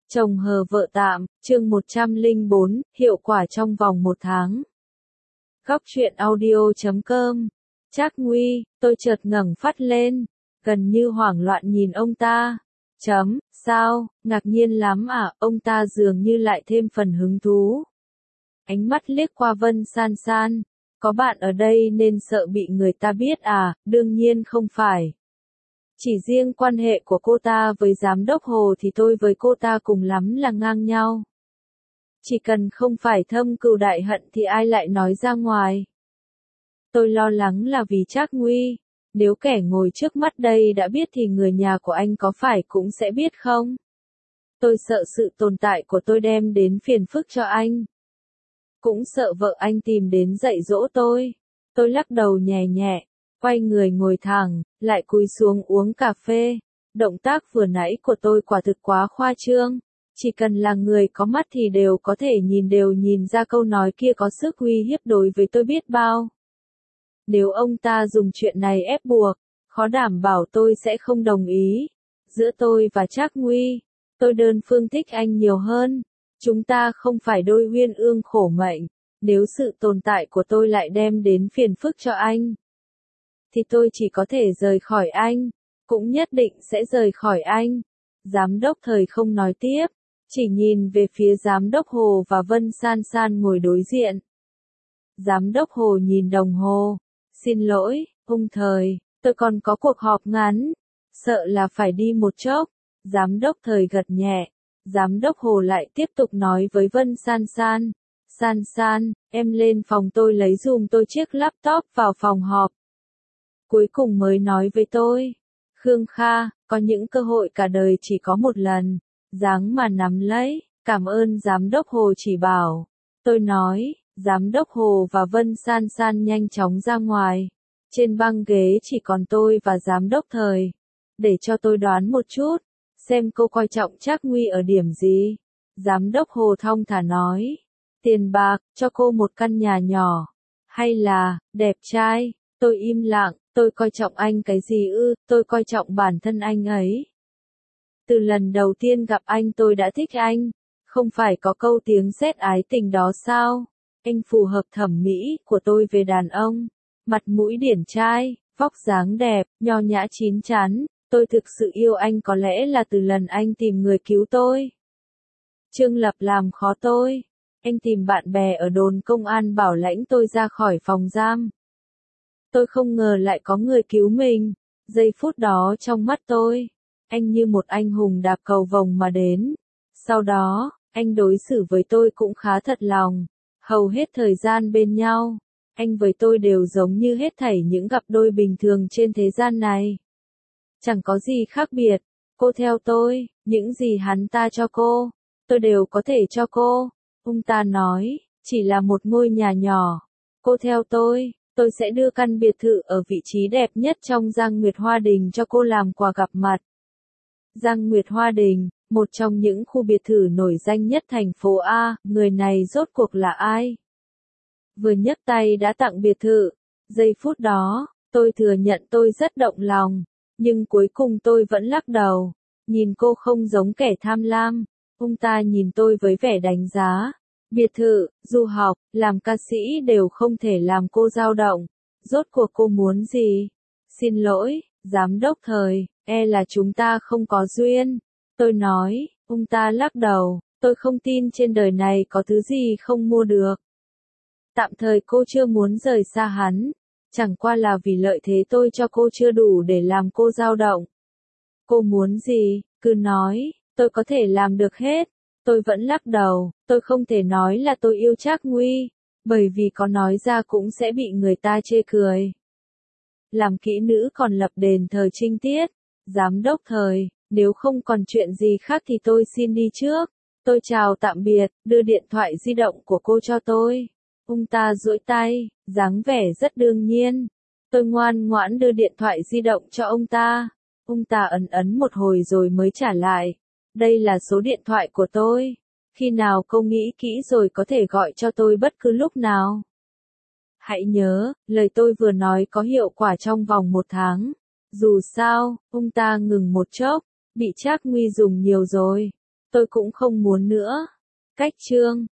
Chồng hờ vợ tạm, chương 104, hiệu quả trong vòng 1 tháng. Góc truyện audio.com. Trác Nguy, tôi chợt ngẩng phát lên, gần như hoảng loạn nhìn ông ta. Sao, ngạc nhiên lắm à, ông ta dường như lại thêm phần hứng thú. Ánh mắt liếc qua Vân San San, có bạn ở đây nên sợ bị người ta biết à, đương nhiên không phải. Chỉ riêng quan hệ của cô ta với giám đốc Hồ thì tôi với cô ta cùng lắm là ngang nhau. Chỉ cần không phải thâm cừu đại hận thì ai lại nói ra ngoài. Tôi lo lắng là vì Trác Nguy, nếu kẻ ngồi trước mắt đây đã biết thì người nhà của anh có phải cũng sẽ biết không? Tôi sợ sự tồn tại của tôi đem đến phiền phức cho anh. Cũng sợ vợ anh tìm đến dạy dỗ tôi. Tôi lắc đầu nhẹ nhẹ, quay người ngồi thẳng, lại cúi xuống uống cà phê. Động tác vừa nãy của tôi quả thực quá khoa trương. Chỉ cần là người có mắt thì đều có thể nhìn ra câu nói kia có sức uy hiếp đối với tôi biết bao. Nếu ông ta dùng chuyện này ép buộc, khó đảm bảo tôi sẽ không đồng ý. Giữa tôi và Trác Nguy, tôi đơn phương thích anh nhiều hơn. Chúng ta không phải đôi uyên ương khổ mệnh. Nếu sự tồn tại của tôi lại đem đến phiền phức cho anh, thì tôi chỉ có thể rời khỏi anh, cũng nhất định sẽ rời khỏi anh. Giám đốc Thời không nói tiếp, chỉ nhìn về phía giám đốc Hồ và Vân San San ngồi đối diện. Giám đốc Hồ nhìn đồng hồ, xin lỗi, ông Thời, tôi còn có cuộc họp ngắn, sợ là phải đi một chốc. Giám đốc Thời gật nhẹ, giám đốc Hồ lại tiếp tục nói với Vân San San, San San, em lên phòng tôi lấy giùm tôi chiếc laptop vào phòng họp. Cuối cùng mới nói với tôi, Khương Kha, có những cơ hội cả đời chỉ có một lần, ráng mà nắm lấy, cảm ơn giám đốc Hồ chỉ bảo. Tôi nói, giám đốc Hồ và Vân San San nhanh chóng ra ngoài. Trên băng ghế chỉ còn tôi và giám đốc Thời. Để cho tôi đoán một chút, xem cô coi trọng Trác Nguy ở điểm gì. Giám đốc Hồ thong thả nói, tiền bạc, cho cô một căn nhà nhỏ, hay là, đẹp trai. Tôi im lặng, tôi coi trọng anh cái gì ư, tôi coi trọng bản thân anh ấy. Từ lần đầu tiên gặp anh tôi đã thích anh, không phải có câu tiếng sét ái tình đó sao? Anh phù hợp thẩm mỹ của tôi về đàn ông, mặt mũi điển trai, vóc dáng đẹp, nho nhã chín chắn, tôi thực sự yêu anh có lẽ là từ lần anh tìm người cứu tôi. Trương Lập làm khó tôi, anh tìm bạn bè ở đồn công an bảo lãnh tôi ra khỏi phòng giam. Tôi không ngờ lại có người cứu mình. Giây phút đó trong mắt tôi, anh như một anh hùng đạp cầu vồng mà đến. Sau đó, anh đối xử với tôi cũng khá thật lòng. Hầu hết thời gian bên nhau, anh với tôi đều giống như hết thảy những cặp đôi bình thường trên thế gian này. Chẳng có gì khác biệt. Cô theo tôi, những gì hắn ta cho cô, tôi đều có thể cho cô. Ông ta nói, chỉ là một ngôi nhà nhỏ. Cô theo tôi sẽ đưa căn biệt thự ở vị trí đẹp nhất trong Giang Nguyệt Hoa Đình cho cô làm quà gặp mặt. Giang Nguyệt Hoa Đình, một trong những khu biệt thự nổi danh nhất thành phố A, người này rốt cuộc là ai? Vừa nhấc tay đã tặng biệt thự. Giây phút đó, tôi thừa nhận tôi rất động lòng, nhưng cuối cùng tôi vẫn lắc đầu. Nhìn cô không giống kẻ tham lam. Ông ta nhìn tôi với vẻ đánh giá. Biệt thự, du học, làm ca sĩ đều không thể làm cô dao động. Rốt cuộc cô muốn gì? Xin lỗi, giám đốc Thời, là chúng ta không có duyên. Tôi nói, ông ta lắc đầu, tôi không tin trên đời này có thứ gì không mua được. Tạm thời cô chưa muốn rời xa hắn, chẳng qua là vì lợi thế tôi cho cô chưa đủ để làm cô dao động. Cô muốn gì, cứ nói, tôi có thể làm được hết. Tôi vẫn lắc đầu, tôi không thể nói là tôi yêu Trác Nguy, bởi vì có nói ra cũng sẽ bị người ta chê cười. Làm kỹ nữ còn lập đền thờ trinh tiết. Giám đốc Thời, nếu không còn chuyện gì khác thì tôi xin đi trước. Tôi chào tạm biệt, đưa điện thoại di động của cô cho tôi. Ông ta duỗi tay, dáng vẻ rất đương nhiên. Tôi ngoan ngoãn đưa điện thoại di động cho ông ta. Ông ta ấn một hồi rồi mới trả lại. Đây là số điện thoại của tôi. Khi nào cô nghĩ kỹ rồi có thể gọi cho tôi bất cứ lúc nào. Hãy nhớ, lời tôi vừa nói có hiệu quả trong vòng 1 tháng. Dù sao, ông ta ngừng một chốc, bị Trác Nguy dùng nhiều rồi. Tôi cũng không muốn nữa. Cách chương